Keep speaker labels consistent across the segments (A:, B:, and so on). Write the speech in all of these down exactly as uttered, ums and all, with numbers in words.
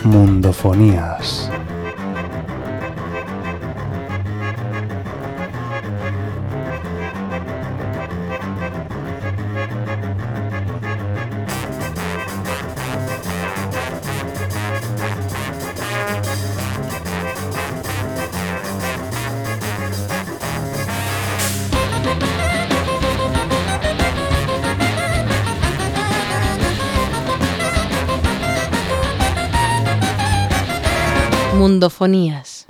A: Mundofonías.
B: Mundofonías.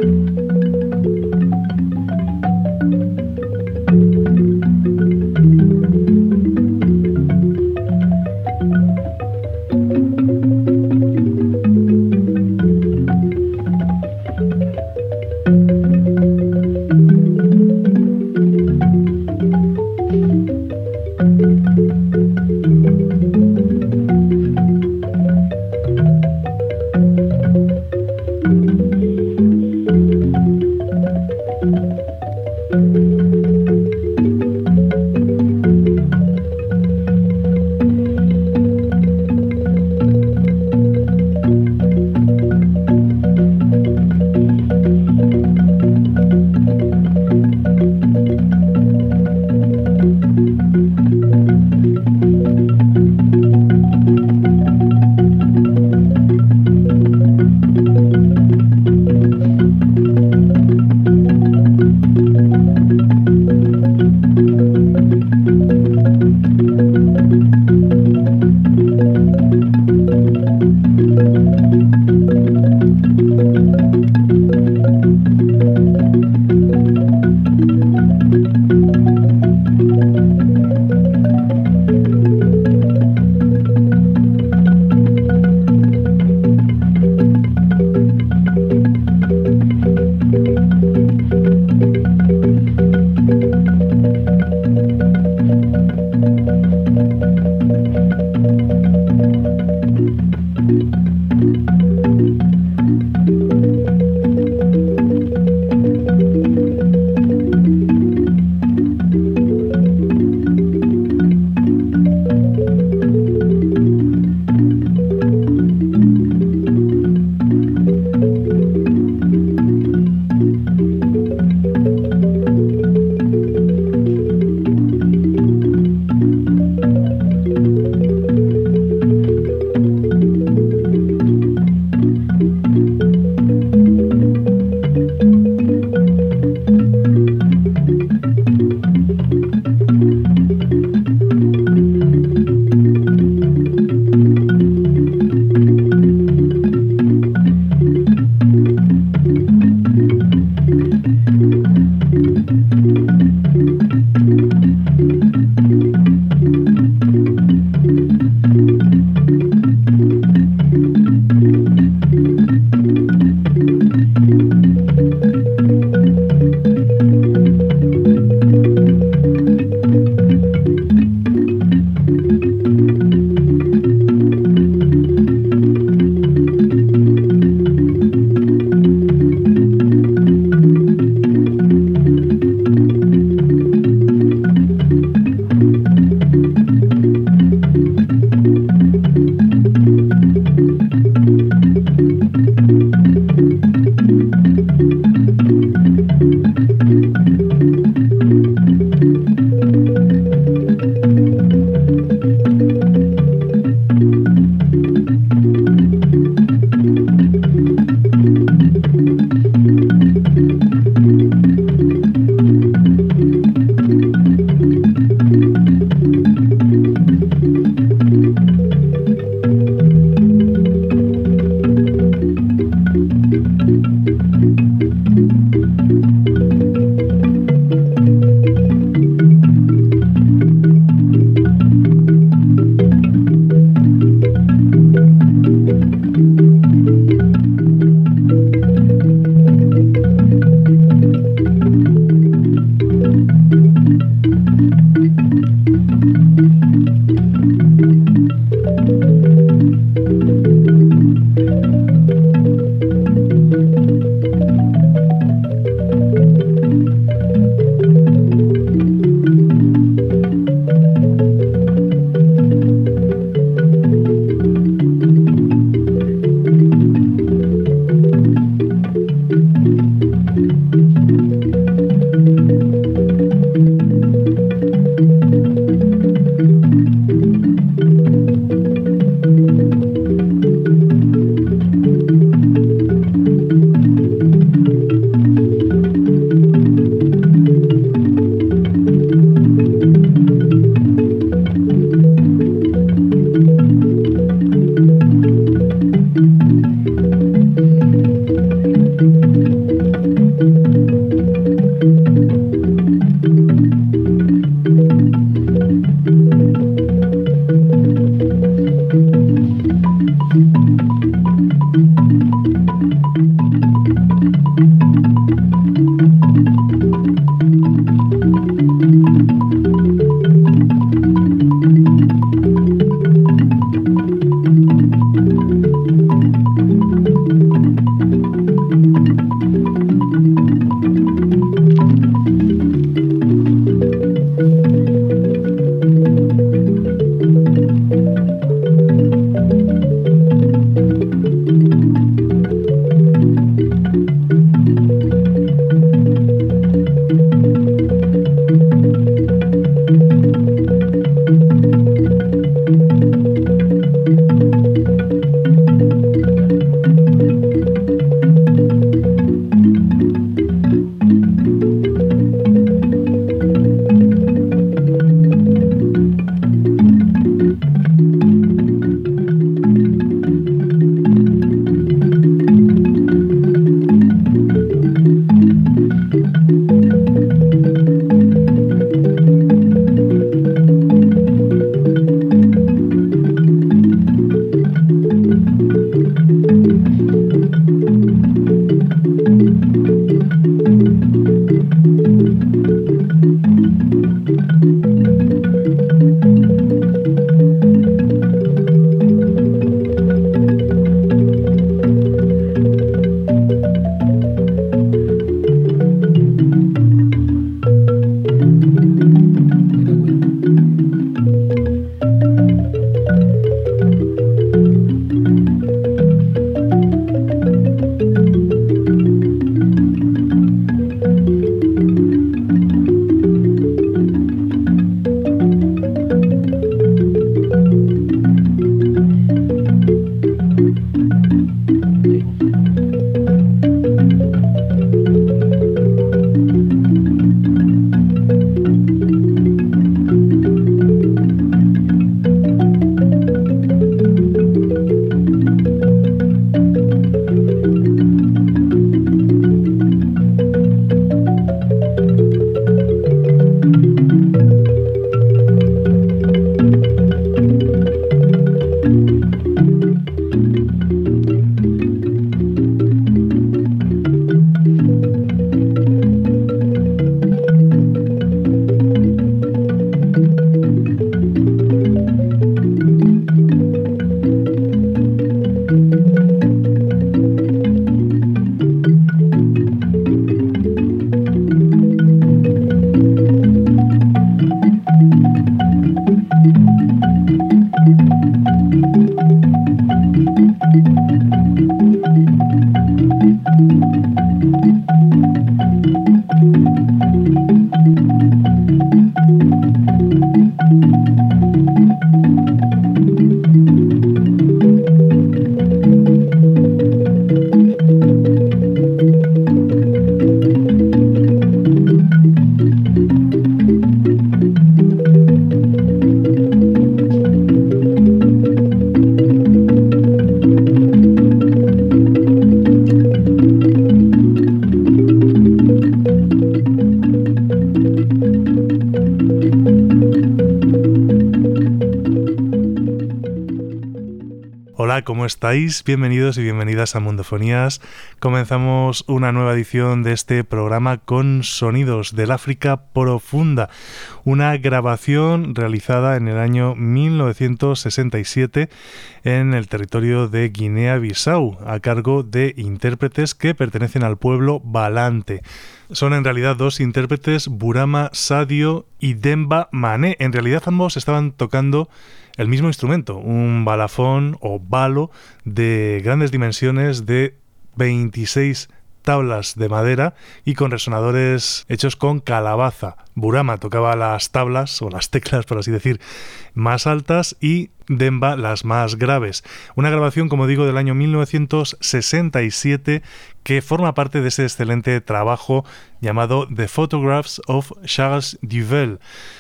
A: Hola, ¿cómo estáis? Bienvenidos y bienvenidas a Mundofonías. Comenzamos una nueva edición de este programa con sonidos del África profunda, una grabación realizada en el año mil novecientos sesenta y siete en el territorio de Guinea-Bissau, a cargo de intérpretes que pertenecen al pueblo Balante. Son en realidad dos intérpretes, Burama Sadio y Demba Mané. En realidad ambos estaban tocando el mismo instrumento, un balafón o balo de grandes dimensiones de veintiséis tablas de madera y con resonadores hechos con calabaza. Burama tocaba las tablas o las teclas, por así decir, más altas y Demba las más graves. Una grabación, como digo, del año mil novecientos sesenta y siete que forma parte de ese excelente trabajo llamado The Photographs of Charles Duvel,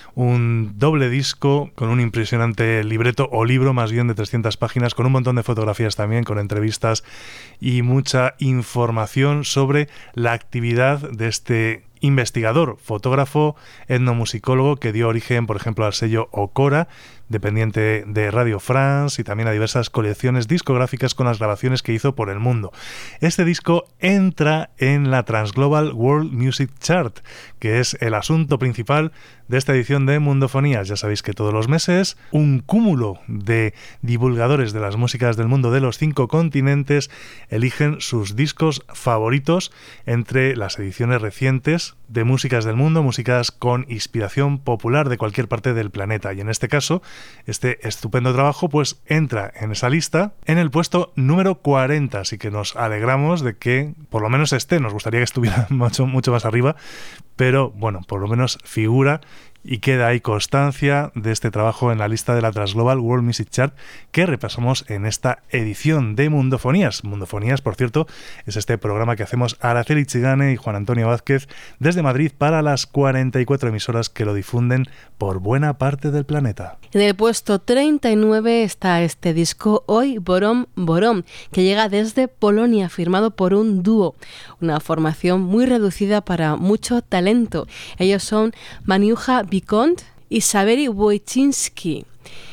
A: un doble disco con un impresionante libreto o libro más bien de trescientas páginas, con un montón de fotografías también, con entrevistas y mucha información sobre la actividad de este investigador, fotógrafo, etnomusicólogo que dio origen, por ejemplo, al sello Okora, dependiente de Radio France, y también a diversas colecciones discográficas con las grabaciones que hizo por el mundo. Este disco entra en la Transglobal World Music Chart, que es el asunto principal de esta edición de Mundofonías. Ya sabéis que todos los meses un cúmulo de divulgadores de las músicas del mundo de los cinco continentes eligen sus discos favoritos entre las ediciones recientes de músicas del mundo, músicas con inspiración popular de cualquier parte del planeta. Y en este caso, este estupendo trabajo pues entra en esa lista en el puesto número cuarenta, así que nos alegramos de que por lo menos esté. Nos gustaría que estuviera mucho, mucho más arriba, pero bueno, por lo menos figura y queda ahí constancia de este trabajo en la lista de la Transglobal World Music Chart que repasamos en esta edición de Mundofonías. Mundofonías, por cierto, es este programa que hacemos Araceli Chigane y Juan Antonio Vázquez desde Madrid para las cuarenta y cuatro emisoras que lo difunden por buena parte del planeta.
B: En el puesto treinta y nueve está este disco Oj Borom Borom, que llega desde Polonia, firmado por un dúo, una formación muy reducida para mucho talento. Ellos son Maniucha Vicont y Saveri Wojcinski.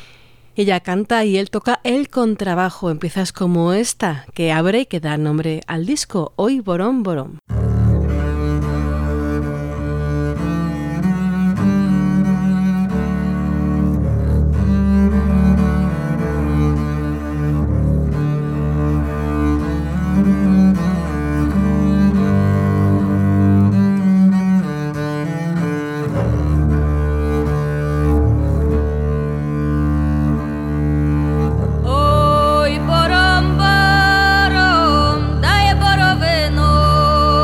B: Ella canta y él toca el contrabajo en piezas como esta, que abre y que da nombre al disco, Oj Borom Borom.
C: Oj borom borom, daj boroveno.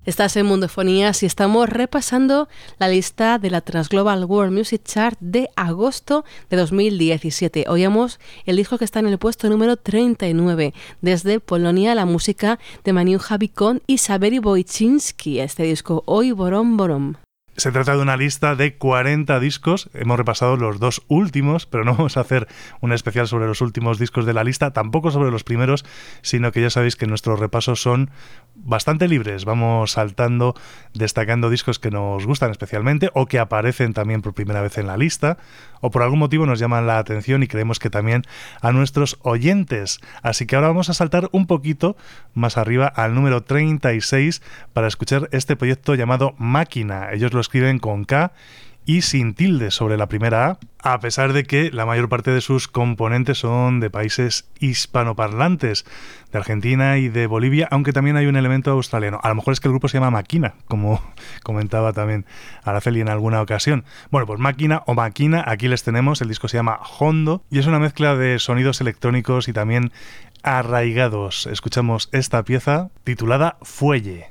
B: Estás en Mundofonías y estamos repasando la lista de la Transglobal World Music Chart de agosto de dos mil diecisiete. Oíamos el disco que está en el puesto número treinta y nueve. Desde Polonia, la música de Maniucha Bikon y Saberi Wojcinski. Este disco, Oj Borom Borom.
A: Se trata de una lista de cuarenta discos. Hemos repasado los dos últimos, pero no vamos a hacer un especial sobre los últimos discos de la lista, tampoco sobre los primeros, sino que ya sabéis que nuestros repasos son bastante libres. Vamos saltando, destacando discos que nos gustan especialmente o que aparecen también por primera vez en la lista o por algún motivo nos llaman la atención y creemos que también a nuestros oyentes. Así que ahora vamos a saltar un poquito más arriba al número treinta y seis para escuchar este proyecto llamado Máquina. Ellos lo escriben con K y sin tilde sobre la primera A, a pesar de que la mayor parte de sus componentes son de países hispanoparlantes, de Argentina y de Bolivia, aunque también hay un elemento australiano. A lo mejor es que el grupo se llama Máquina, como comentaba también Araceli en alguna ocasión. Bueno, pues Máquina o Máquina, aquí les tenemos, el disco se llama Hondo y es una mezcla de sonidos electrónicos y también arraigados. Escuchamos esta pieza titulada Fuelle.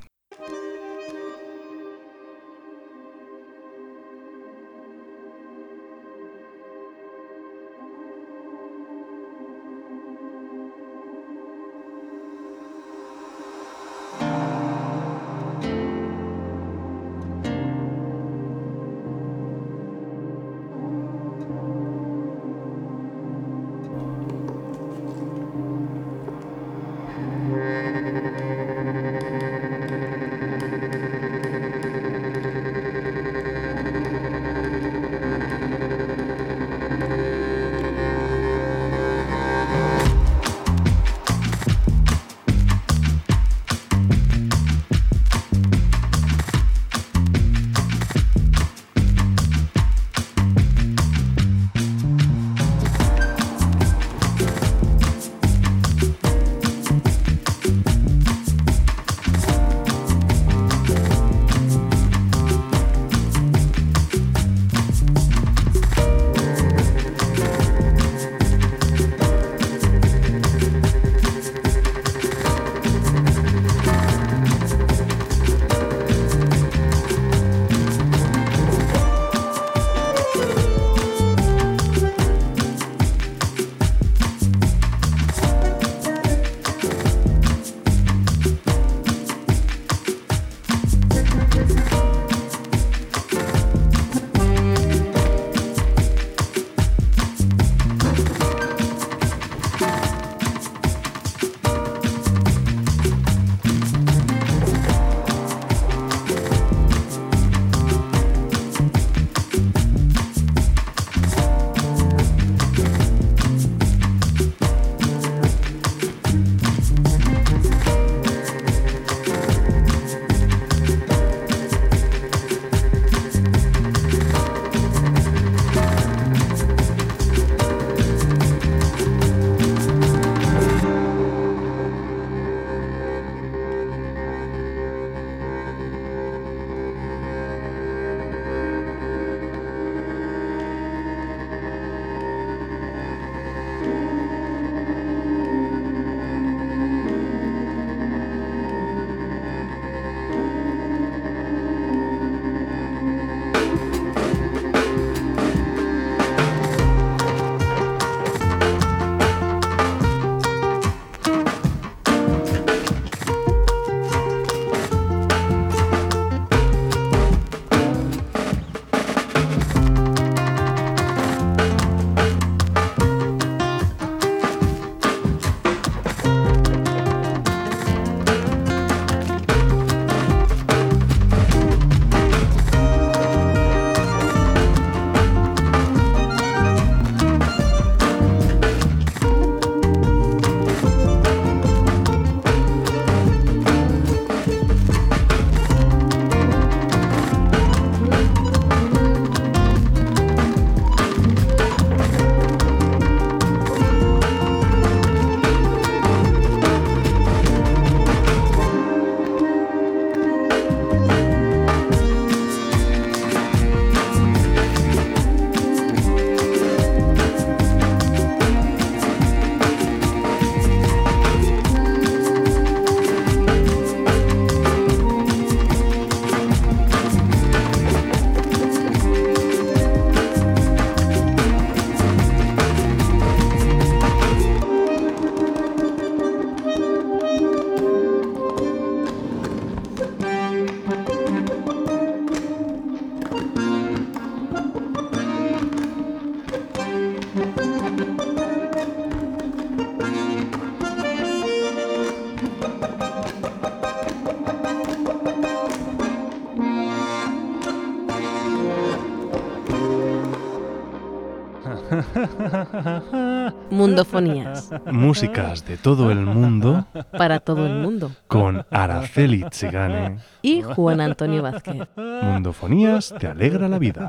B: Mundofonías.
A: Músicas de todo el mundo.
B: Para todo el mundo.
A: Con Araceli Tsigane.
B: Y Juan Antonio Vázquez.
A: Mundofonías te alegra la vida.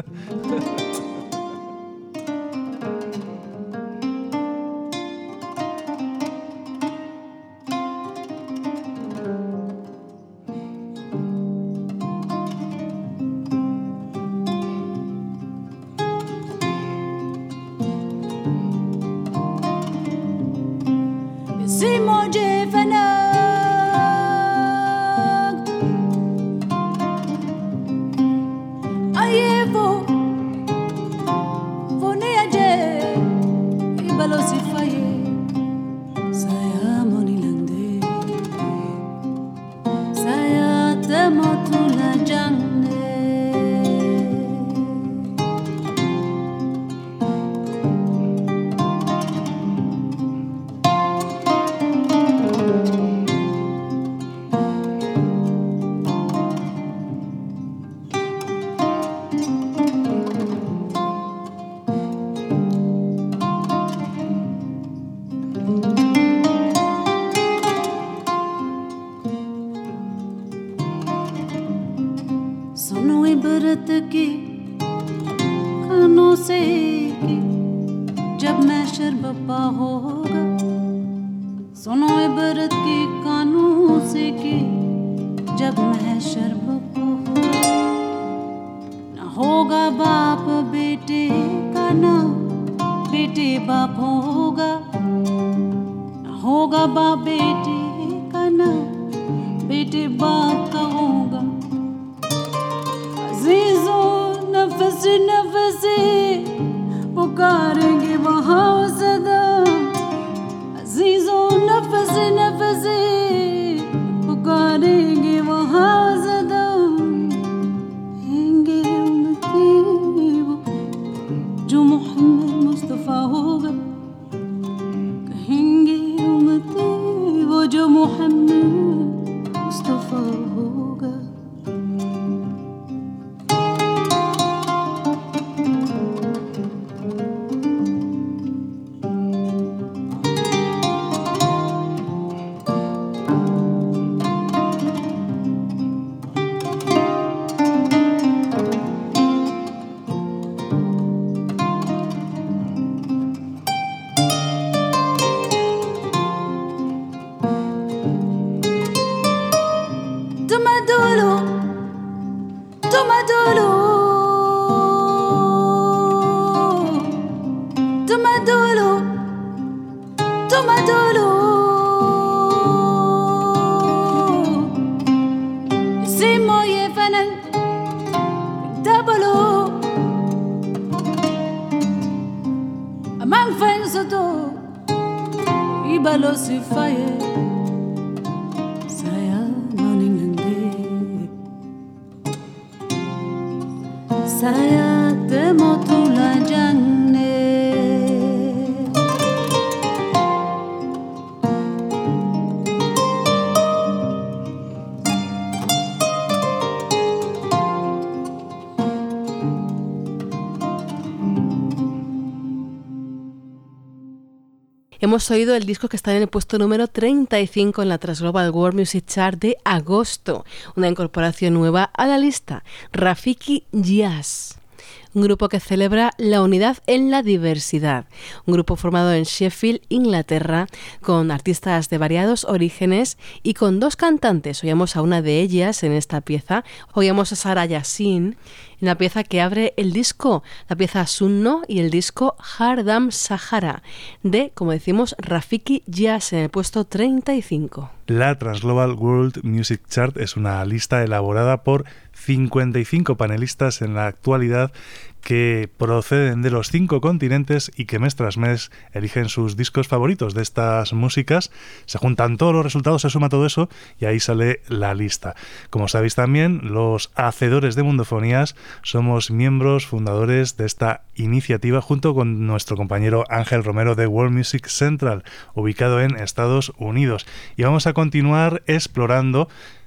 B: Hemos oído el disco que está en el puesto número treinta y cinco en la Transglobal World Music Chart de agosto, una incorporación nueva a la lista, Rafiki Jazz. Un grupo que celebra la unidad en la diversidad. Un grupo formado en Sheffield, Inglaterra, con artistas de variados orígenes y con dos cantantes. Oíamos a una de ellas en esta pieza. Oíamos a Sara Yassin en la pieza que abre el disco, la pieza Sunno y el disco Hardam Sahara, de, como decimos, Rafiki Jazz en el puesto treinta y cinco.
A: La Transglobal World Music Chart es una lista elaborada por cincuenta y cinco panelistas en la actualidad que proceden de los cinco continentes y que mes tras mes eligen sus discos favoritos de estas músicas. Se juntan todos los resultados, se suma todo eso y ahí sale la lista. Como sabéis también, los hacedores de Mundofonías somos miembros fundadores de esta iniciativa junto con nuestro compañero Ángel Romero de World Music Central, ubicado en Estados Unidos. Y vamos a continuar explorando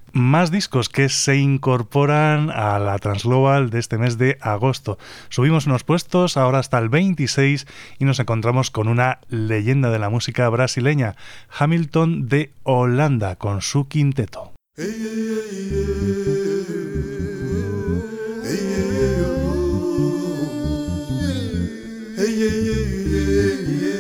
A: Más discos que se incorporan a la Transglobal de este mes de agosto. Subimos unos puestos, ahora hasta el veintiséis, y nos encontramos con una leyenda de la música brasileña, Hamilton de Holanda, con su quinteto. Hey, hey, hey, hey, hey, hey, hey, hey.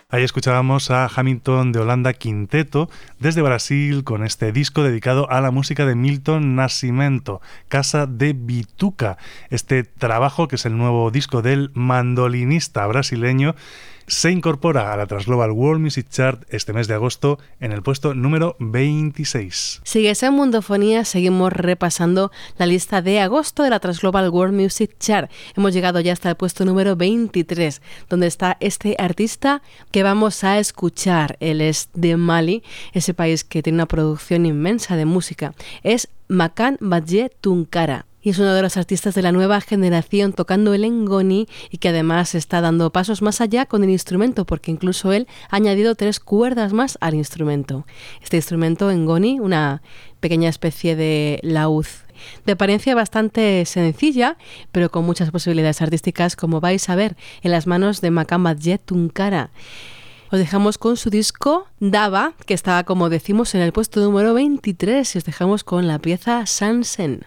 A: Ahí escuchábamos a Hamilton de Holanda Quinteto desde Brasil con este disco dedicado a la música de Milton Nascimento, Casa de Bituca. Este trabajo, que es el nuevo disco del mandolinista brasileño, se incorpora a la Transglobal World Music Chart este mes de agosto en el puesto número veintiséis.
B: Sigues en Mundofonía, seguimos repasando la lista de agosto de la Transglobal World Music Chart. Hemos llegado ya hasta el puesto número veintitrés, donde está este artista que vamos a escuchar. Él es de Mali, ese país que tiene una producción inmensa de música. Es Makan Badje Tunkara. Y es uno de los artistas de la nueva generación tocando el ngoni y que además está dando pasos más allá con el instrumento, porque incluso él ha añadido tres cuerdas más al instrumento. Este instrumento ngoni, una pequeña especie de laúd de apariencia bastante sencilla, pero con muchas posibilidades artísticas, como vais a ver en las manos de Makan Badje Tunkara. Os dejamos con su disco Daba, que está, como decimos, en el puesto número veintitrés, y os dejamos con la pieza Sansen.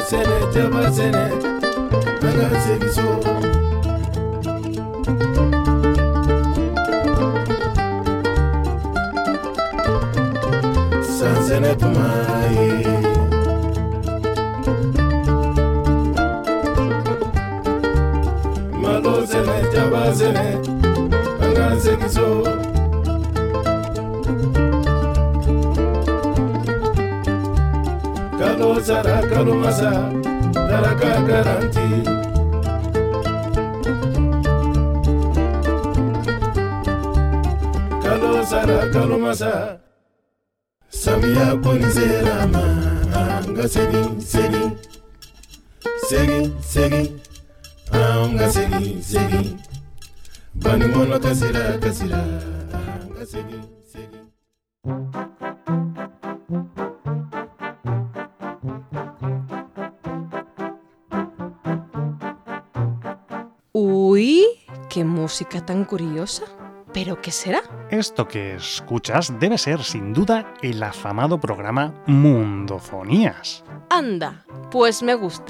C: sene jaba sene anga segi so san sene tumaye malo sene jaba sene anga segi so Kalo zara kalo masa daraka garanti Kalo zara kalo masa Samia koni serama anga segi segi segi segi anga segi segi bani mono kasira kasira anga segi segi
B: Uy, qué música tan curiosa. ¿Pero qué será?
D: Esto que escuchas debe ser, sin duda, el afamado programa Mundofonías.
B: Anda, pues me gusta.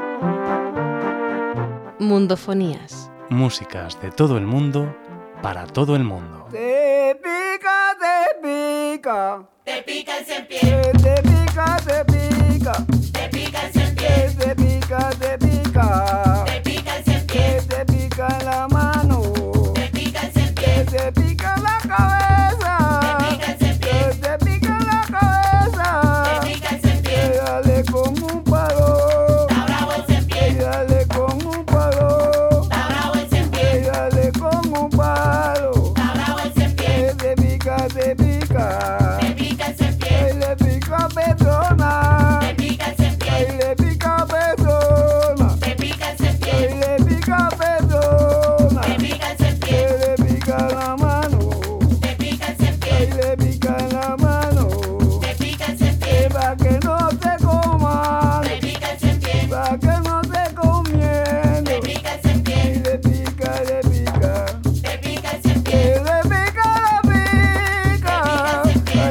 B: Mundofonías.
D: Músicas de todo el mundo, para todo el mundo.
E: Te pica, te pica.
F: Te pica el cien pies.
E: Te pica, te pica.
F: Te pica el cien pies.
E: Te pica, te pica.
F: Te pica el cien pies.
E: Te pica la mano.
F: Te pica el cien pies.
E: Te pica la cabeza.
F: Te pica el cien pies.
E: Te pica la cabeza.
F: Te pica el cien pies.
E: Dale con un palo.
F: Está bravo el cien pies.
E: Dale con un palo.
F: Está bravo el cien pies.
E: Dale con un palo.
F: Está bravo el cien pies.
E: Te pica, te pica.
F: Te pica el cien pies.
E: Le pica Petrona.
F: Te pica el cien pies.
E: Le pica Petrona.
F: Te pica el cien pies.
E: Le pica Petrona.
F: Te pica el cien pies.
E: Le pica la mano.
F: Te pica el cien pies.
E: Le pica la mano.
F: Te pica el cien pies.
E: Para que no te coman.
F: Te pica el cien pies.
E: Para que no te comiendo.
F: Te pica el cien pies.
E: Le pica, le pica.
F: Te pica el cien pies.
E: Le pica, le pica.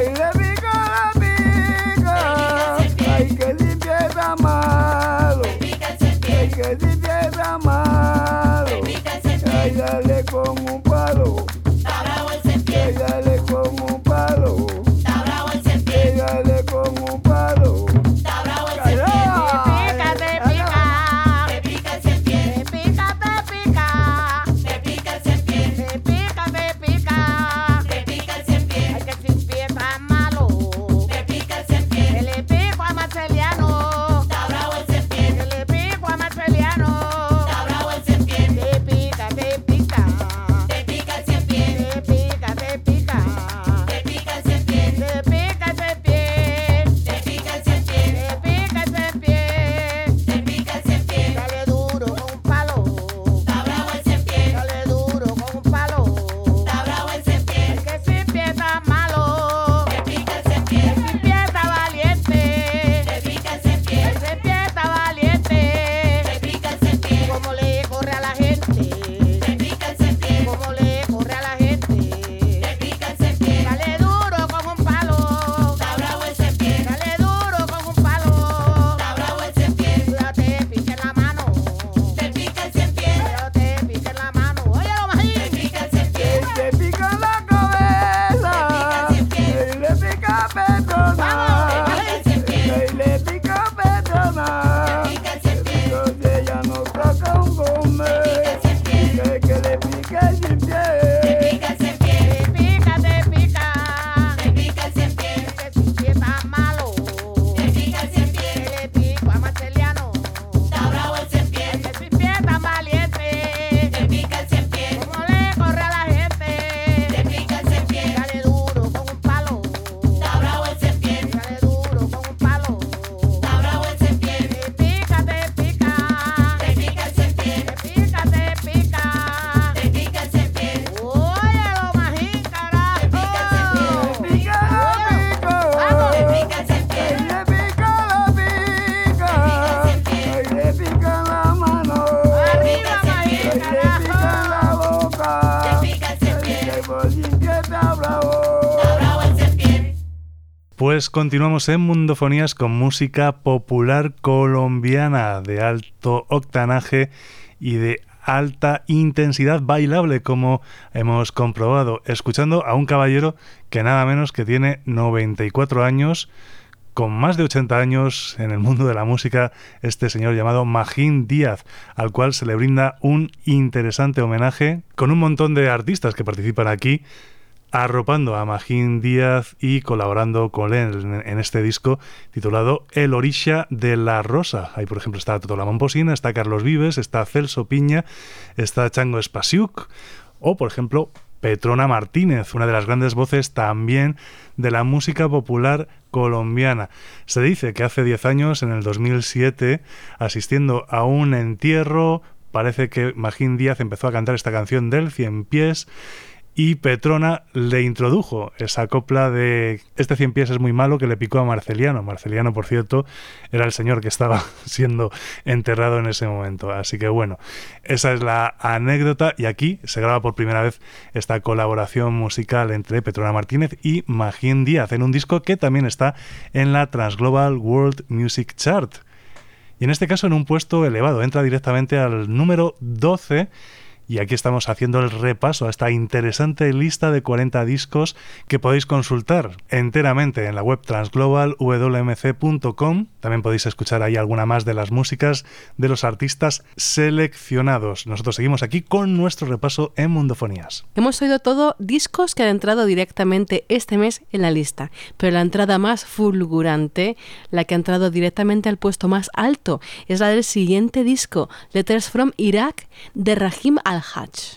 A: Pues continuamos en Mundofonías con música popular colombiana de alto octanaje y de alta intensidad bailable, como hemos comprobado, escuchando a un caballero que nada menos que tiene noventa y cuatro años, con más de ochenta años en el mundo de la música, este señor llamado Magín Díaz, al cual se le brinda un interesante homenaje con un montón de artistas que participan aquí, arropando a Magín Díaz y colaborando con él en, en este disco titulado El Orisha de la Rosa. Ahí, por ejemplo, está Toto La Momposina, está Carlos Vives, está Celso Piña, está Chango Espasiuk o, por ejemplo, Petrona Martínez, una de las grandes voces también de la música popular colombiana. Se dice que hace diez años, en el dos mil siete, asistiendo a un entierro, parece que Magín Díaz empezó a cantar esta canción del Cien Pies y Petrona le introdujo esa copla de este Cien Pies es muy malo que le picó a Marceliano. Marceliano, por cierto, era el señor que estaba siendo enterrado en ese momento. Así que bueno, esa es la anécdota y aquí se graba por primera vez esta colaboración musical entre Petrona Martínez y Magín Díaz en un disco que también está en la Transglobal World Music Chart. Y en este caso en un puesto elevado, entra directamente al número doce. Y aquí estamos haciendo el repaso a esta interesante lista de cuarenta discos que podéis consultar enteramente en la web transglobal w m c punto com. También podéis escuchar ahí alguna más de las músicas de los artistas seleccionados. Nosotros seguimos aquí con nuestro repaso en Mundofonías.
B: Hemos oído todo discos que han entrado directamente este mes en la lista, pero la entrada más fulgurante, la que ha entrado directamente al puesto más alto, es la del siguiente disco, Letters from Iraq, de Rahim Al-Hajj.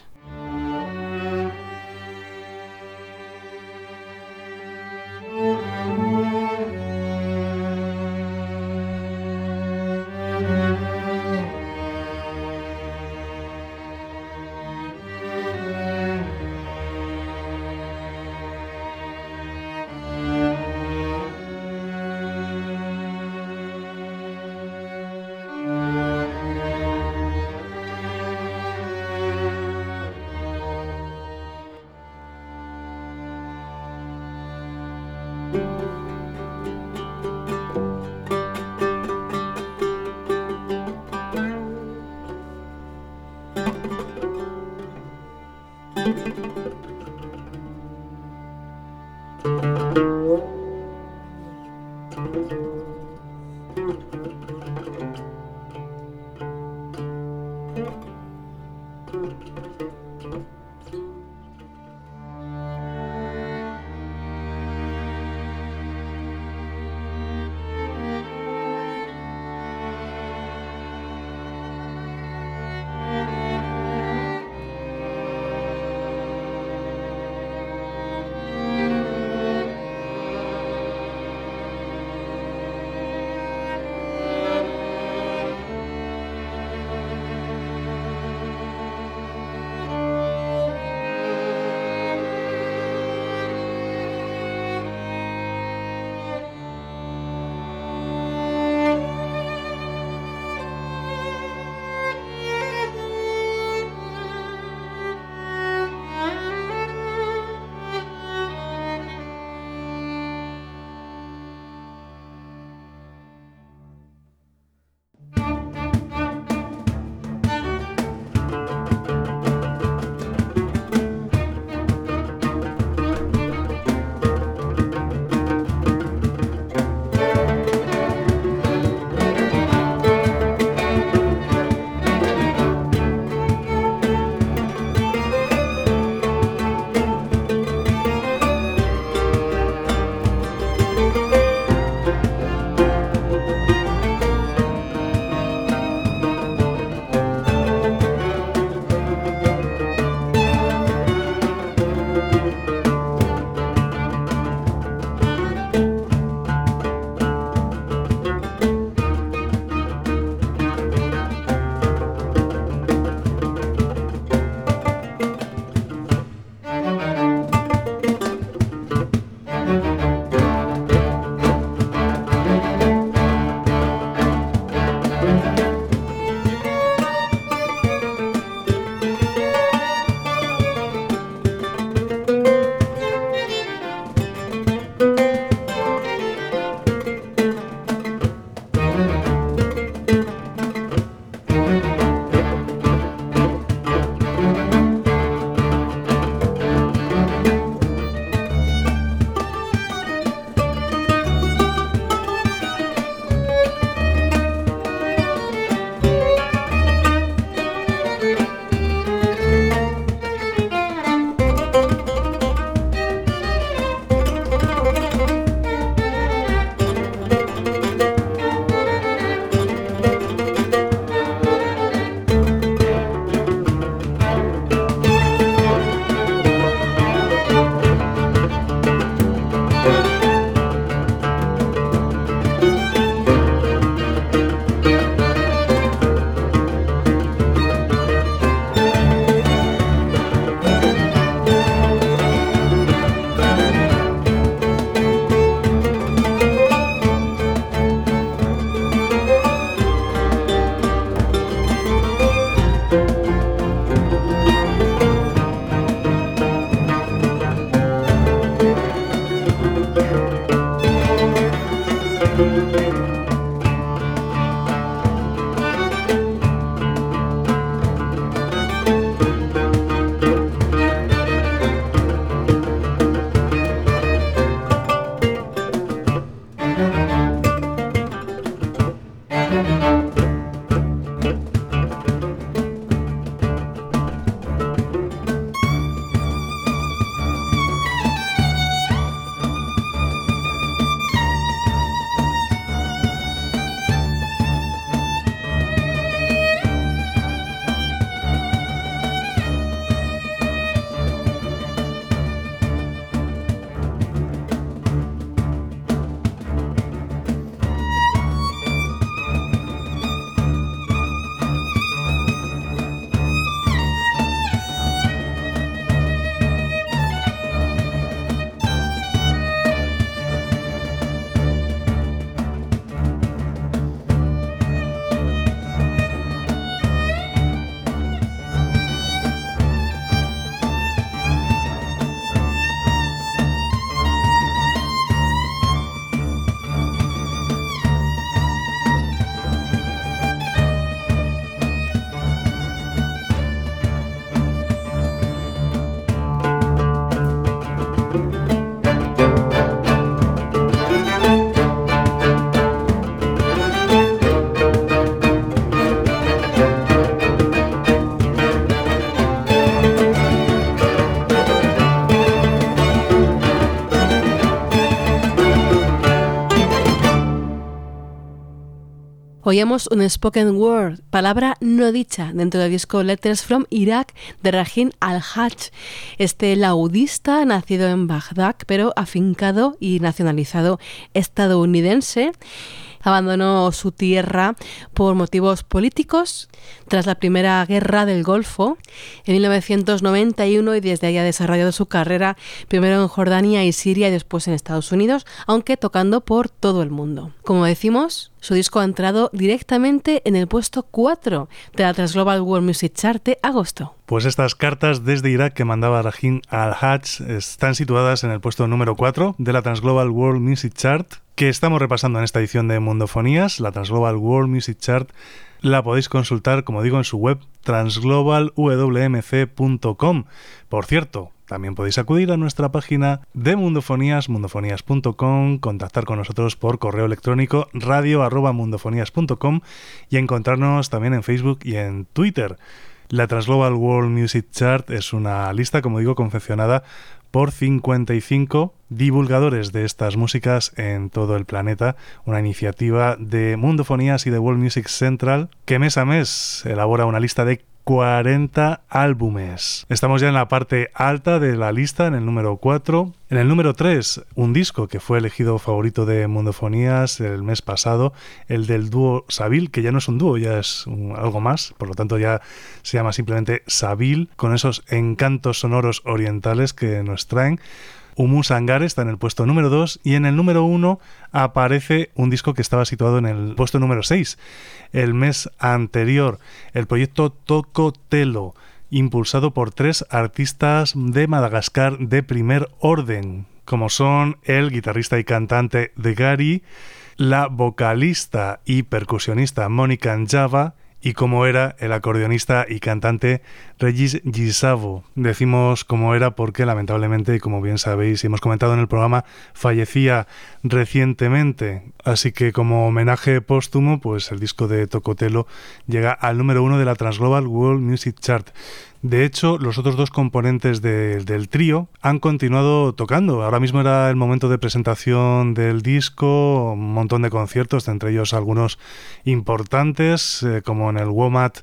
B: Oíamos un spoken word, palabra no dicha, dentro del disco Letters from Iraq de Rahin Al-Hajj. Este laudista, nacido en Bagdad, pero afincado y nacionalizado estadounidense, abandonó su tierra por motivos políticos tras la Primera Guerra del Golfo en mil novecientos noventa y uno y desde ahí ha desarrollado su carrera primero en Jordania y Siria y después en Estados Unidos, aunque tocando por todo el mundo. Como decimos, su disco ha entrado directamente en el puesto cuatro de la Transglobal World Music Chart de agosto.
A: Pues estas cartas desde Irak que mandaba Rahin Al-Hajj están situadas en el puesto número cuatro de la Transglobal World Music Chart, que estamos repasando en esta edición de Mundofonías. La Transglobal World Music Chart la podéis consultar, como digo, en su web transglobal w m c punto com. Por cierto, también podéis acudir a nuestra página de Mundofonías, mundofonías punto com, contactar con nosotros por correo electrónico radio arroba mundofonías punto com y encontrarnos también en Facebook y en Twitter. La Transglobal World Music Chart es una lista, como digo, confeccionada por cincuenta y cinco divulgadores de estas músicas en todo el planeta, una iniciativa de Mundofonías y de World Music Central que mes a mes elabora una lista de cuarenta álbumes. Estamos ya en la parte alta de la lista, en el número cuatro. En el número tres, un disco que fue elegido favorito de Mundofonías el mes pasado, el del dúo Sabil, que ya no es un dúo, ya es un, algo más, por lo tanto ya se llama simplemente Sabil, con esos encantos sonoros orientales que nos traen. Humus Hangar está en el puesto número dos y en el número uno aparece un disco que estaba situado en el puesto número seis. El mes anterior, el proyecto Tocotelo, impulsado por tres artistas de Madagascar de primer orden, como son el guitarrista y cantante de Gary, la vocalista y percusionista Mónica Njava, y como era el acordeonista y cantante Regis Gisavo. Decimos como era porque lamentablemente, como bien sabéis y hemos comentado en el programa, fallecía recientemente. Así que como homenaje póstumo, pues el disco de Tocotelo llega al número uno de la Transglobal World Music Chart. De hecho, los otros dos componentes de, del trío han continuado tocando. Ahora mismo era el momento de presentación del disco, un montón de conciertos, entre ellos algunos importantes, eh, como en el WOMAD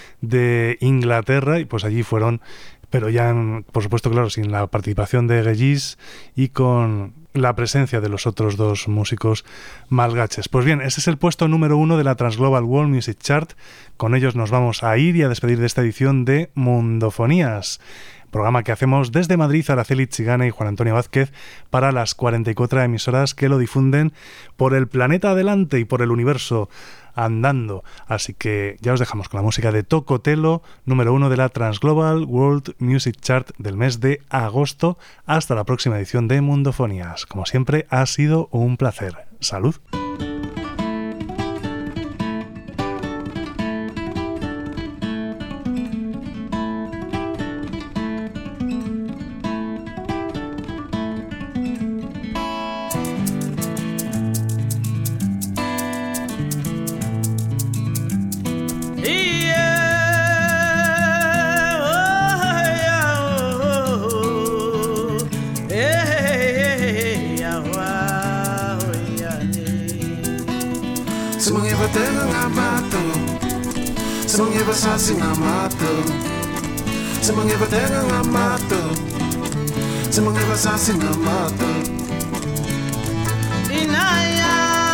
A: de Inglaterra, y pues allí fueron, pero ya, en, por supuesto, claro, sin la participación de Regis y con la presencia de los otros dos músicos malgaches. Pues bien, ese es el puesto número uno de la Transglobal World Music Chart. Con ellos nos vamos a ir y a despedir de esta edición de Mundofonías, programa que hacemos desde Madrid, Araceli Chigana y Juan Antonio Vázquez, para las cuarenta y cuatro emisoras que lo difunden por el planeta adelante y por el universo andando. Así que ya os dejamos con la música de Tocotelo, número uno de la Transglobal World Music Chart del mes de agosto. Hasta la próxima edición de Mundofonías. Como siempre, ha sido un placer. ¡Salud!
C: Sasi ngamato, semangiba tenga ngamato, semangiba sasi ngamato. Inaya,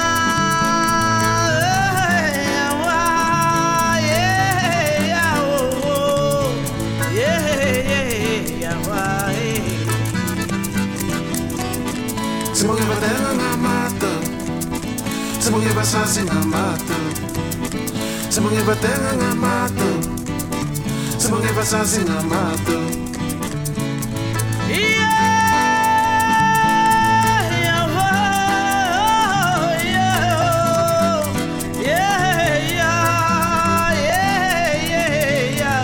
C: yeah, yeah, oh, yeah, yeah, why? Semangiba tenga ngamato, semangiba sasi ngamato. Semangiba tenga ngamato, semangiba sasi ngamato. Yeah, yeah, oh, yeah, yeah, yeah, yeah, yeah.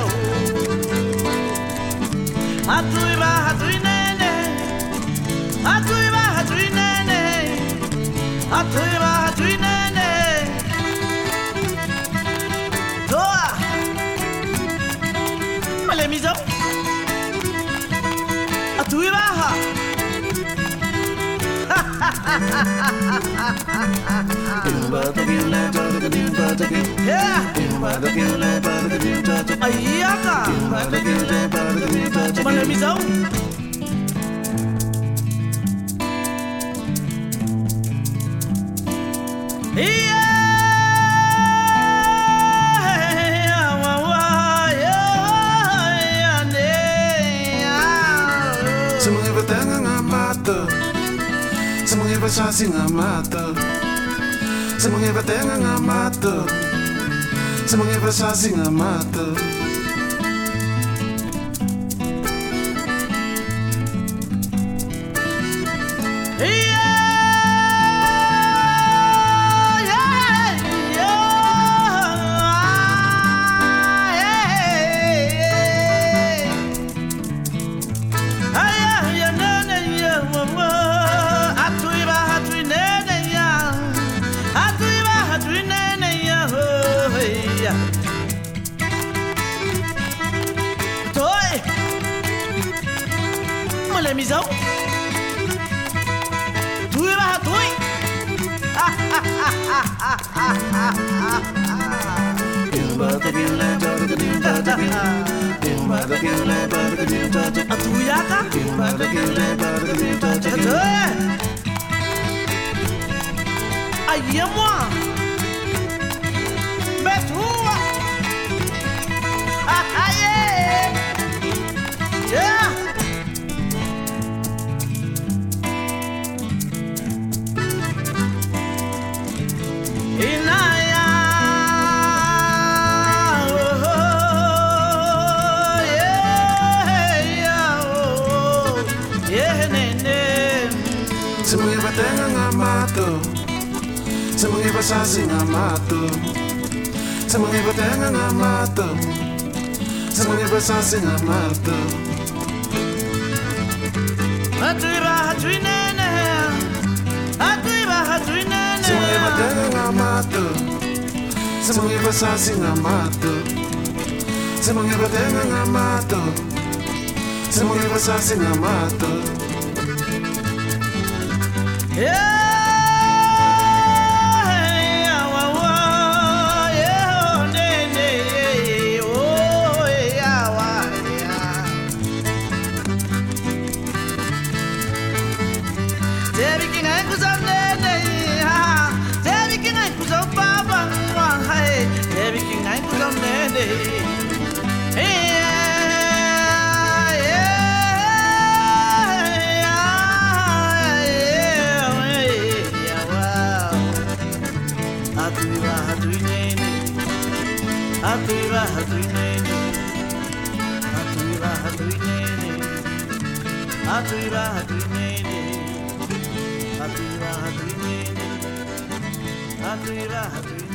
C: Hatuiba, hatuinene, hatuiba, hatuinene, hatuiba, hatuinene. Mizo a tu baja.
E: Aí, cara. Mano, missão.
C: Semuanya bersasi ngamata, semuanya bertengah ngamata, semuanya bersasi ngamata.
E: Misão? Tu vai tu. A tu ya ka? Aí é moi. Mais toi. Ah ah yeah. Yeah.
C: Semuanya bertengah ngamata, semuanya bersasi ngamata, semuanya bertengah ngamata, semuanya bersasi ngamata.
E: Hatuiba hatui nene, hatuiba hatui nene.
C: Semuanya bertengah ngamata, semuanya bersasi ngamata, semuanya bertengah ngamata, semuanya bersasi ngamata.
E: Yeah. Hatuiba hatui nene, hatuiba hatui nene, hatuiba hatui nene, hatuiba hatui nene, hatuiba hatui